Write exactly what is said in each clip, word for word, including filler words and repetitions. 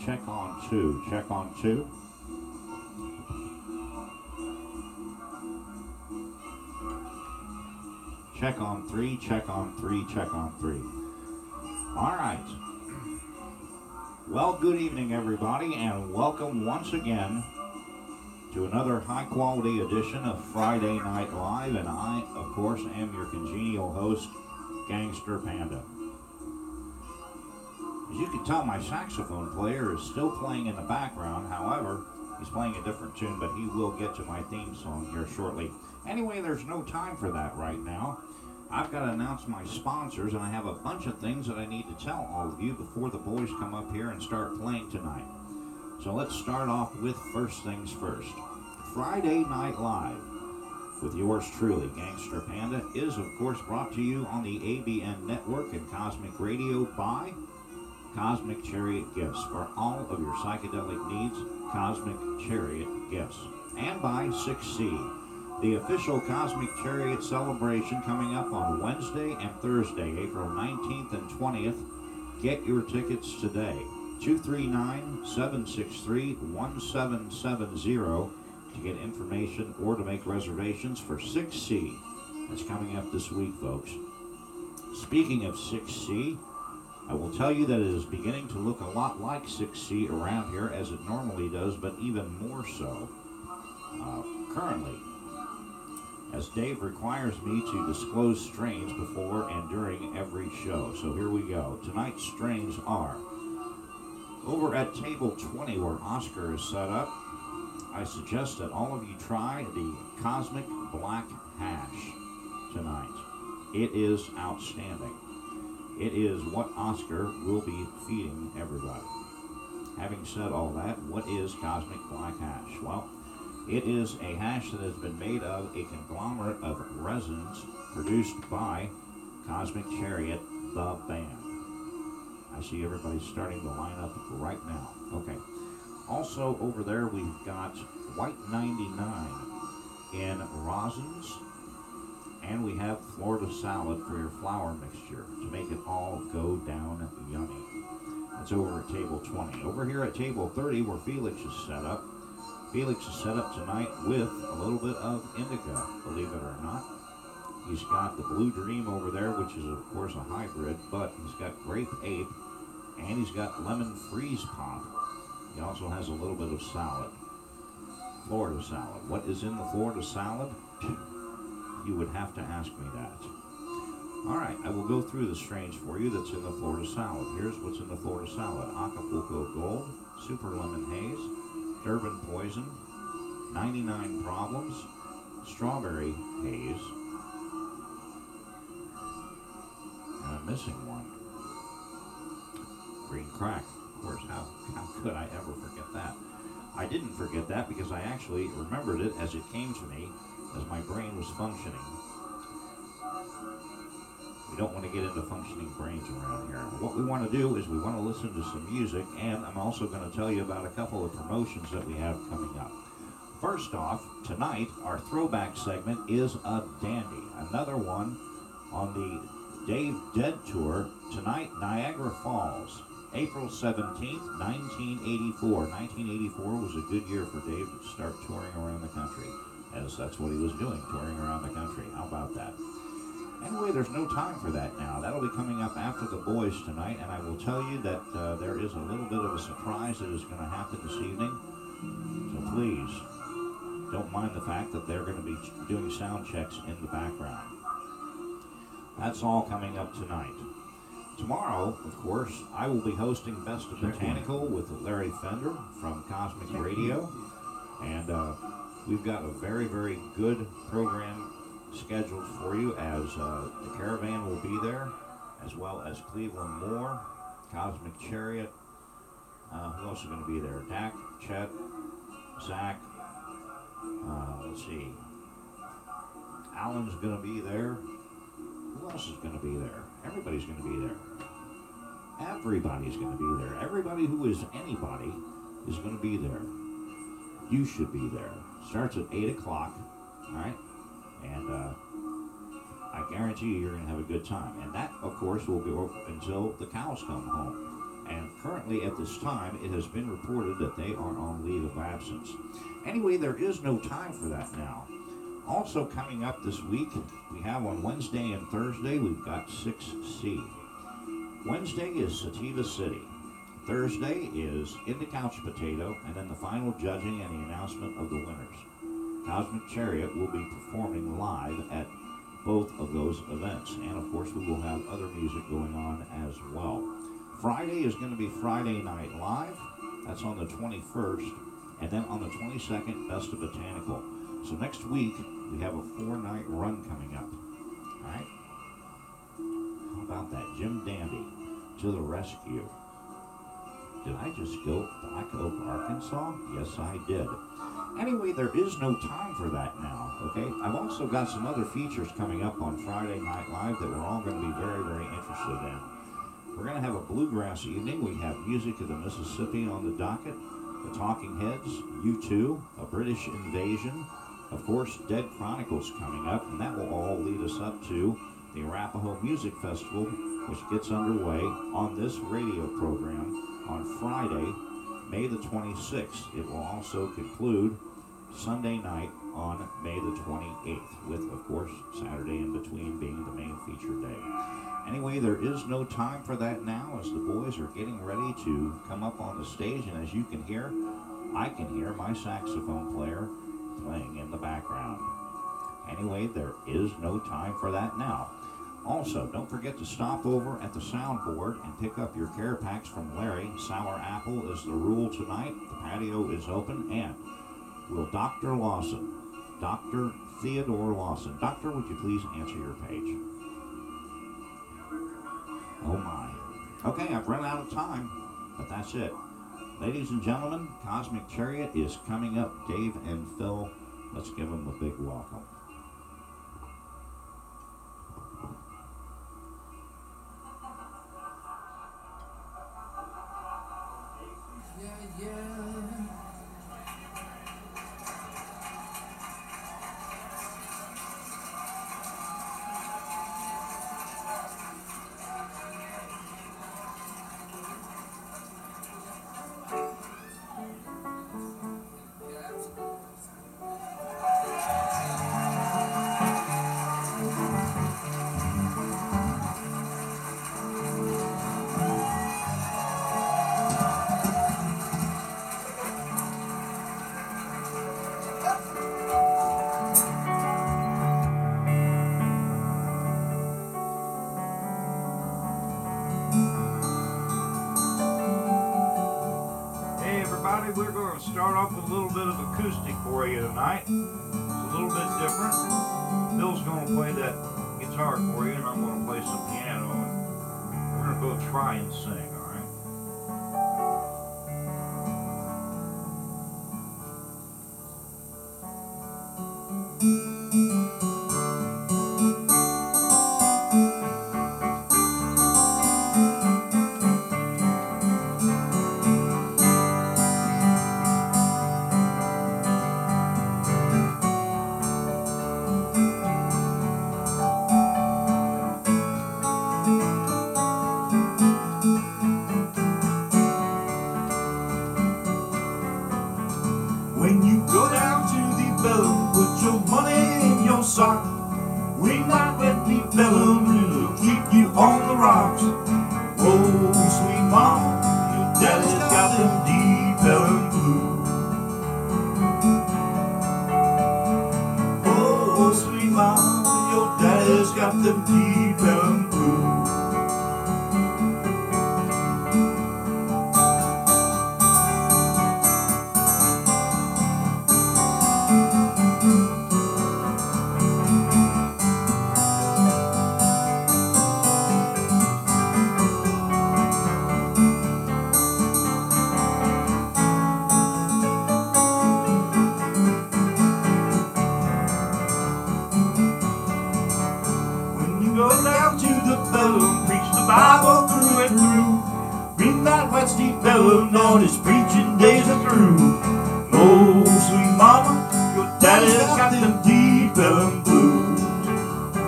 check on two, check on two. Check on three, check on three, check on three. All right. Well, good evening, everybody, and welcome once again to another high-quality edition of Friday Night Live, and I, of course, am your congenial host, Gangster Panda. As you can tell, my saxophone player is still playing in the background. However, he's playing a different tune, but he will get to my theme song here shortly. Anyway, there's no time for that right now. I've got to announce my sponsors, and I have a bunch of things that I need to tell all of you before the boys come up here and start playing tonight. So let's start off with first things first. Friday Night Live with yours truly, Gangster Panda, is of course brought to you on the A B N Network and Cosmic Radio by Cosmic Chariot Gifts. For all of your psychedelic needs, Cosmic Chariot Gifts. And by six C, the official Cosmic Chariot celebration coming up on Wednesday and Thursday, April nineteenth and twentieth. Get your tickets today. two three nine, seven six three, one seven seven zero to get information or to make reservations for six C. That's coming up this week, folks. Speaking of six C, I will tell you that it is beginning to look a lot like six C around here, as it normally does, but even more so uh, currently, as Dave requires me to disclose strains before and during every show. So here we go. Tonight's strains are over at table twenty, where Oscar is set up. I suggest that all of you try the Cosmic Black Hash tonight. It is outstanding. It is what Oscar will be feeding everybody. Having said all that, what is Cosmic Black Hash? Well, it is a hash that has been made of a conglomerate of resins produced by Cosmic Chariot, the band. I see everybody starting to line up right now. Okay. Also over there we've got White ninety-nine in rosins, and we have Florida Salad for your flour mixture to make it all go down yummy. That's over at table twenty. Over here at table thirty, where Felix is set up, Felix is set up tonight with a little bit of indica, believe it or not. He's got the Blue Dream over there, which is of course a hybrid, but he's got Grape Ape, and he's got Lemon Freeze Pop. He also has a little bit of salad. Florida Salad. What is in the Florida Salad? You would have to ask me that. All right, I will go through the strains for you that's in the Florida Salad. Here's what's in the Florida Salad. Acapulco Gold, Super Lemon Haze, Durban Poison, ninety-nine Problems, Strawberry Haze, and I'm missing one. Green Crack. Of course, how, how could I ever forget that? I didn't forget that because I actually remembered it as it came to me as my brain was functioning. We don't want to get into functioning brains around here. What we want to do is we want to listen to some music, and I'm also going to tell you about a couple of promotions that we have coming up. First off, tonight, our throwback segment is a dandy. Another one on the Dave Dead Tour. Tonight, Niagara Falls. April seventeenth, nineteen eighty-four. nineteen eighty-four was a good year for Dave to start touring around the country, as that's what he was doing, touring around the country. How about that? Anyway, there's no time for that now. That'll be coming up after the boys tonight, and I will tell you that uh, there is a little bit of a surprise that is going to happen this evening. So please, don't mind the fact that they're going to be doing sound checks in the background. That's all coming up tonight. Tomorrow, of course, I will be hosting Best of Botanical with Larry Fender from Cosmic Radio. And uh, we've got a very, very good program scheduled for you, as uh, the Caravan will be there, as well as Cleveland Moore, Cosmic Chariot. Uh, who else is going to be there? Dak, Chet, Zach. Uh, let's see. Alan's going to be there. Who else is going to be there? Everybody's going to be there. Everybody's going to be there. Everybody who is anybody is going to be there. You should be there. Starts at eight o'clock, all right? And uh, I guarantee you you're going to have a good time. And that, of course, will go until the cows come home. And currently at this time, it has been reported that they are on leave of absence. Anyway, there is no time for that now. Also coming up this week, we have on Wednesday and Thursday, we've got six C. Wednesday is Sativa City. Thursday is In the Couch Potato, and then the final judging and the announcement of the winners. Cosmic Chariot will be performing live at both of those events, and of course we will have other music going on as well. Friday is going to be Friday Night Live. That's on the twenty-first, and then on the twenty-second, Best of Botanical. So next week, we have a four-night run coming up. All right? How about that? Jim Dandy to the rescue. Did I just go Black Oak, Arkansas? Yes, I did. Anyway, there is no time for that now, okay? I've also got some other features coming up on Friday Night Live that we're all going to be very, very interested in. We're going to have a bluegrass evening. We have Music of the Mississippi on the docket, the Talking Heads, U two, A British Invasion, of course, Dead Chronicles coming up, and that will all lead us up to the Arapahoe Music Festival, which gets underway on this radio program on Friday, May the twenty-sixth. It will also conclude Sunday night on May the twenty-eighth, with, of course, Saturday in between being the main feature day. Anyway, there is no time for that now as the boys are getting ready to come up on the stage, and as you can hear, I can hear my saxophone player playing in the background. Anyway, there is no time for that now. Also, don't forget to stop over at the soundboard and pick up your care packs from Larry. Sour apple is the rule tonight. The patio is open, and will Doctor Lawson, Doctor Theodore Lawson, Doctor, would you please answer your page? Oh my. Okay, I've run out of time, but that's it. Ladies and gentlemen, Cosmic Chariot is coming up. Dave and Phil, let's give them a big welcome. Yeah, yeah. We're going to start off with a little bit of acoustic for you tonight. It's a little bit different. Bill's going to play that guitar for you, and I'm going to play some piano, and we're going to both try and sing, all right?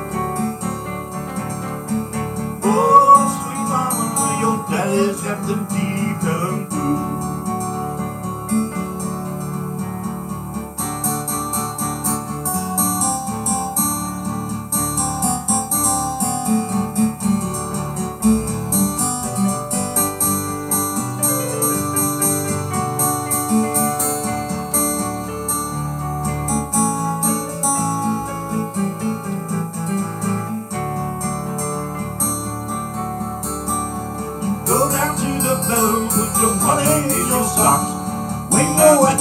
Got them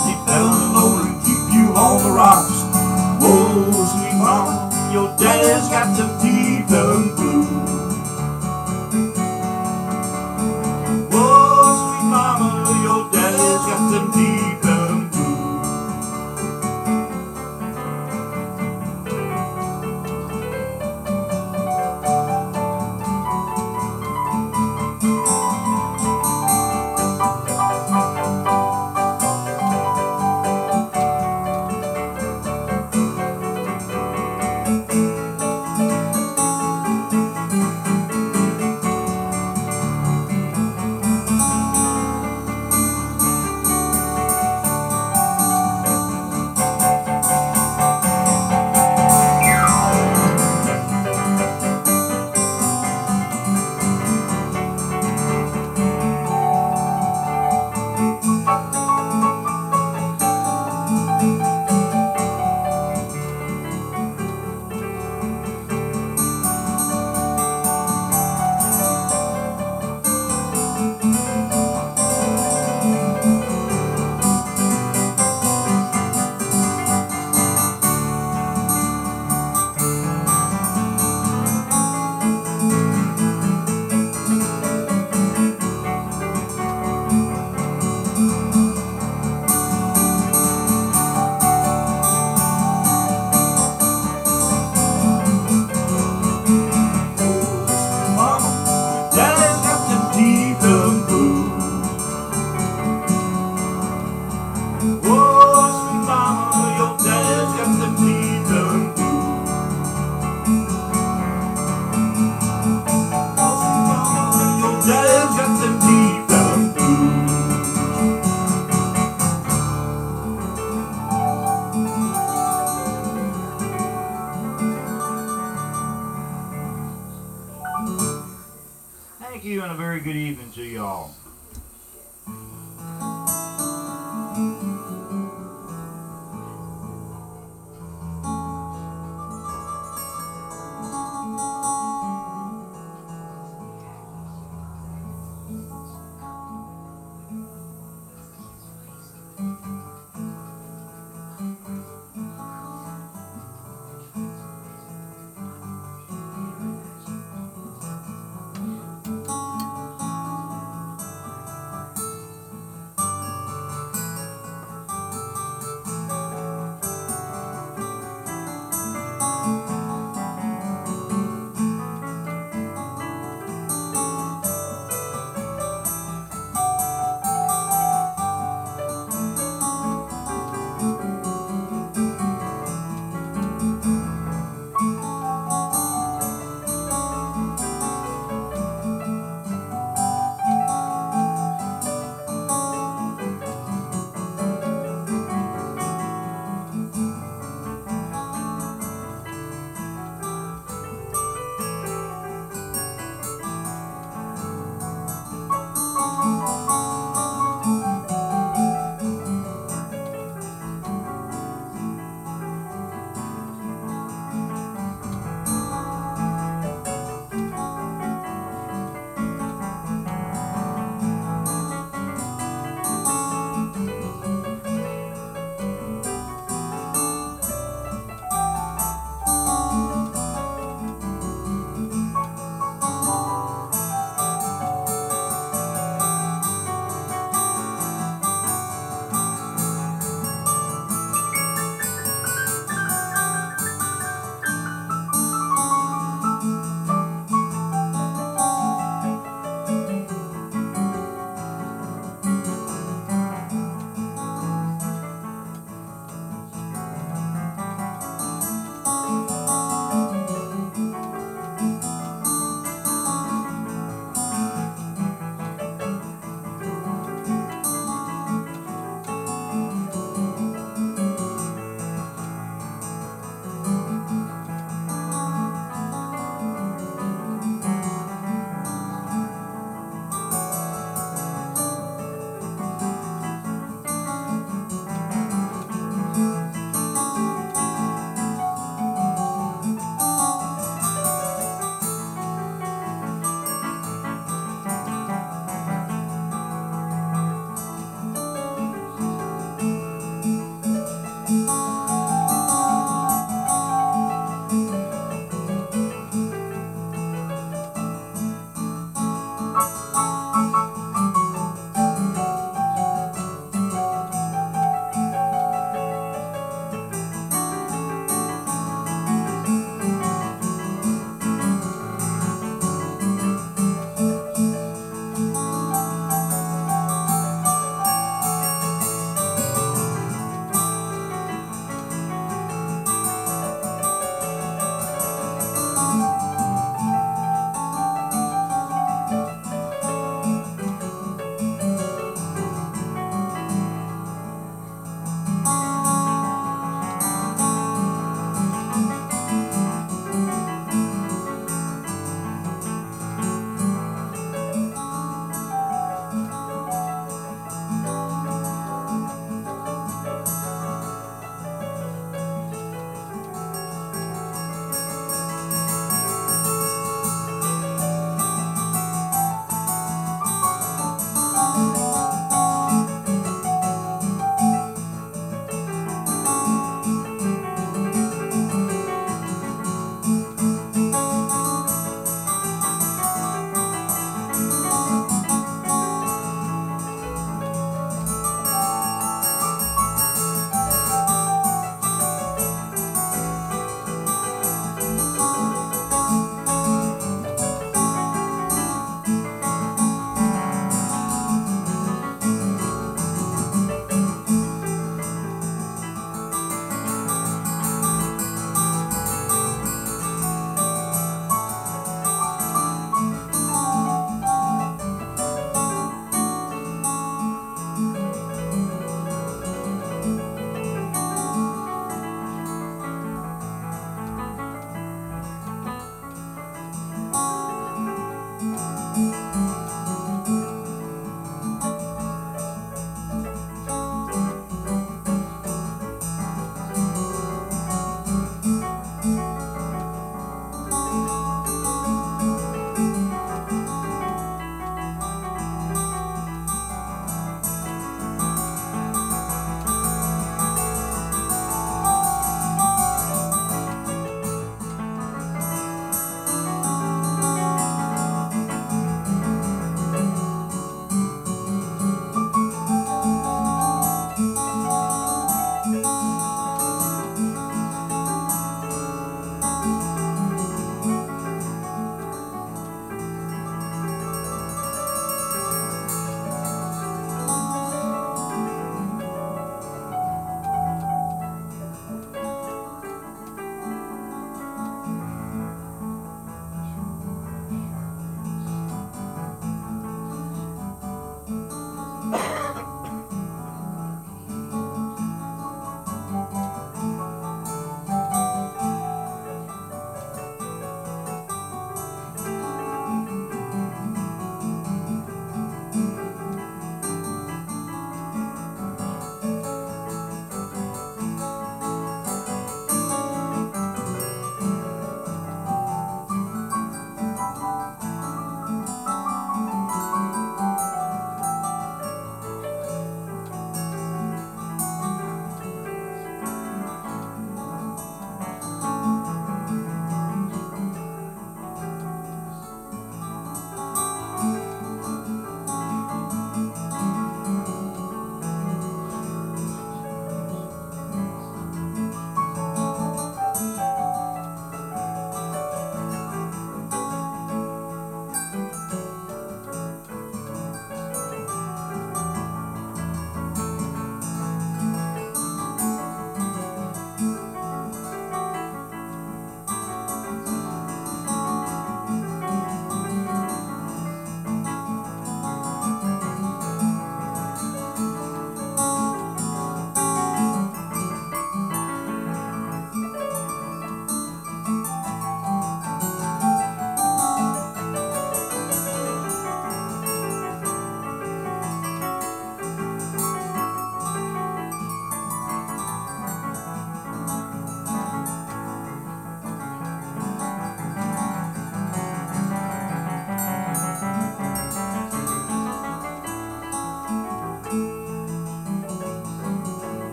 deep down low and keep you on the rocks. Whoa, sweet mama, your daddy's got them deep down blues. Whoa, sweet mama, your daddy's got them deep down blues. Thank you, and a very good evening to you all.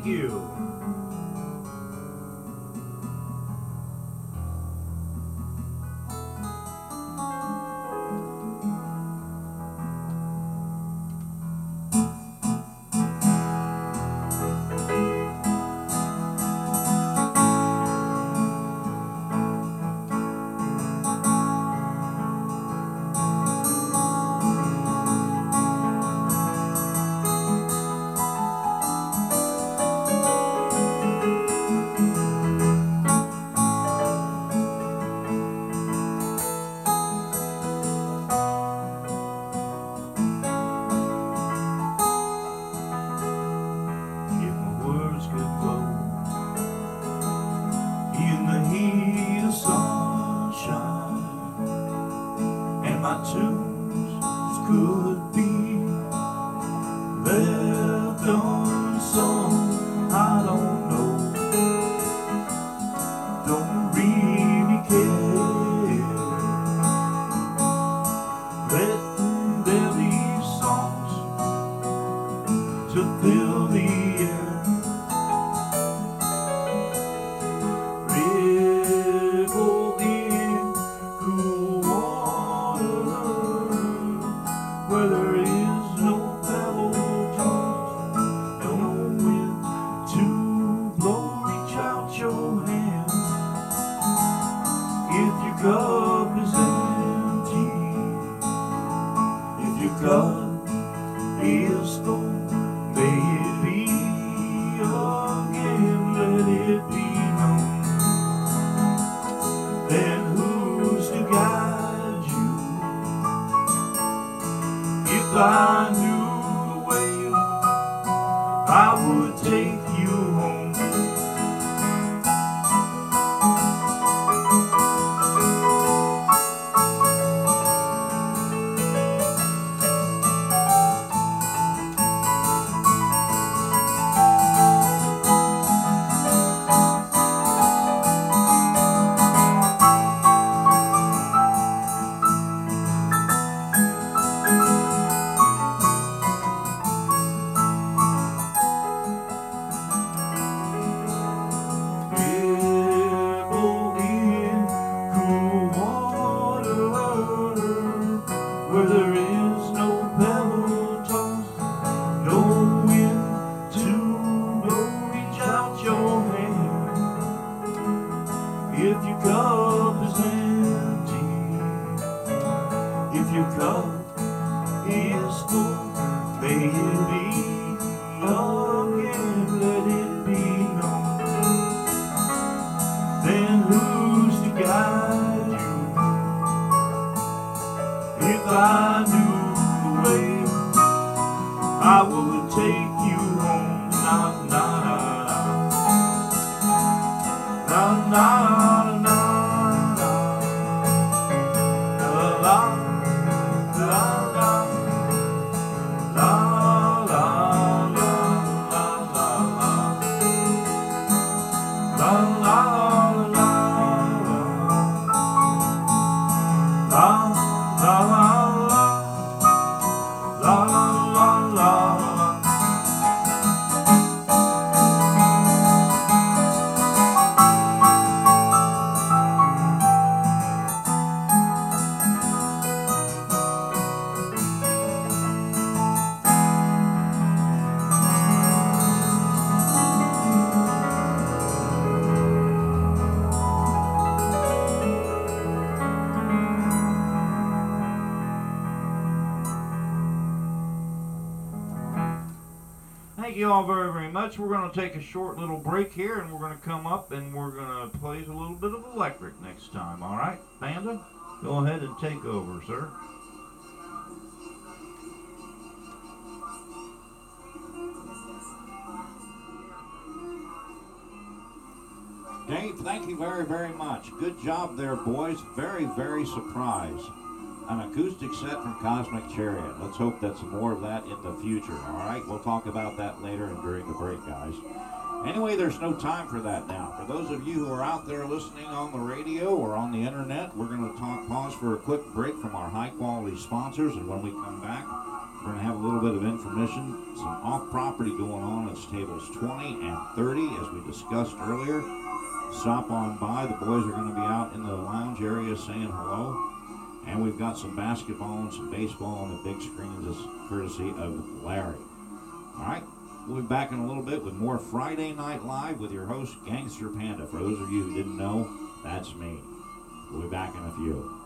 you. If my words could flow in the heat of sunshine, and my tunes could be left unsung, I don't know, don't really care. Let there be songs to fill the air. Revel in cool water where there is no pebble tossed, no wind to blow. Reach out your hand if your cup is empty, if your cup is full. May it be again, let it be known. Then who's to guide you? If I knew the way, I would take you home. Revel in cool water where there is no pebble tossed, no wind to blow. Reach out your hand if your cup is empty, if your cup is full. May it be again, let it be known. Then who's to guide you? If I knew the way, I would take you home. Na na na na na na na la la la la la la la la la la. Thank you all very, very much. We're going to take a short little break here, and we're going to come up and we're going to play a little bit of electric next time. All right, Banda, go ahead and take over, sir. Dave, thank you very, very much. Good job there, boys. Very, very surprised. An acoustic set from Cosmic Chariot. Let's hope that's more of that in the future, all right? We'll talk about that later and during the break, guys. Anyway, there's no time for that now. For those of you who are out there listening on the radio or on the internet, we're going to talk, pause for a quick break from our high-quality sponsors, and when we come back, We're going to have a little bit of information, some off-property going on. It's tables twenty and thirty, as we discussed earlier. Stop on by. The boys are going to be out in the lounge area saying hello. And we've got some basketball and some baseball on the big screens, as courtesy of Larry. All right, we'll be back in a little bit with more Friday Night Live with your host, Gangster Panda. For those of you who didn't know, that's me. We'll be back in a few.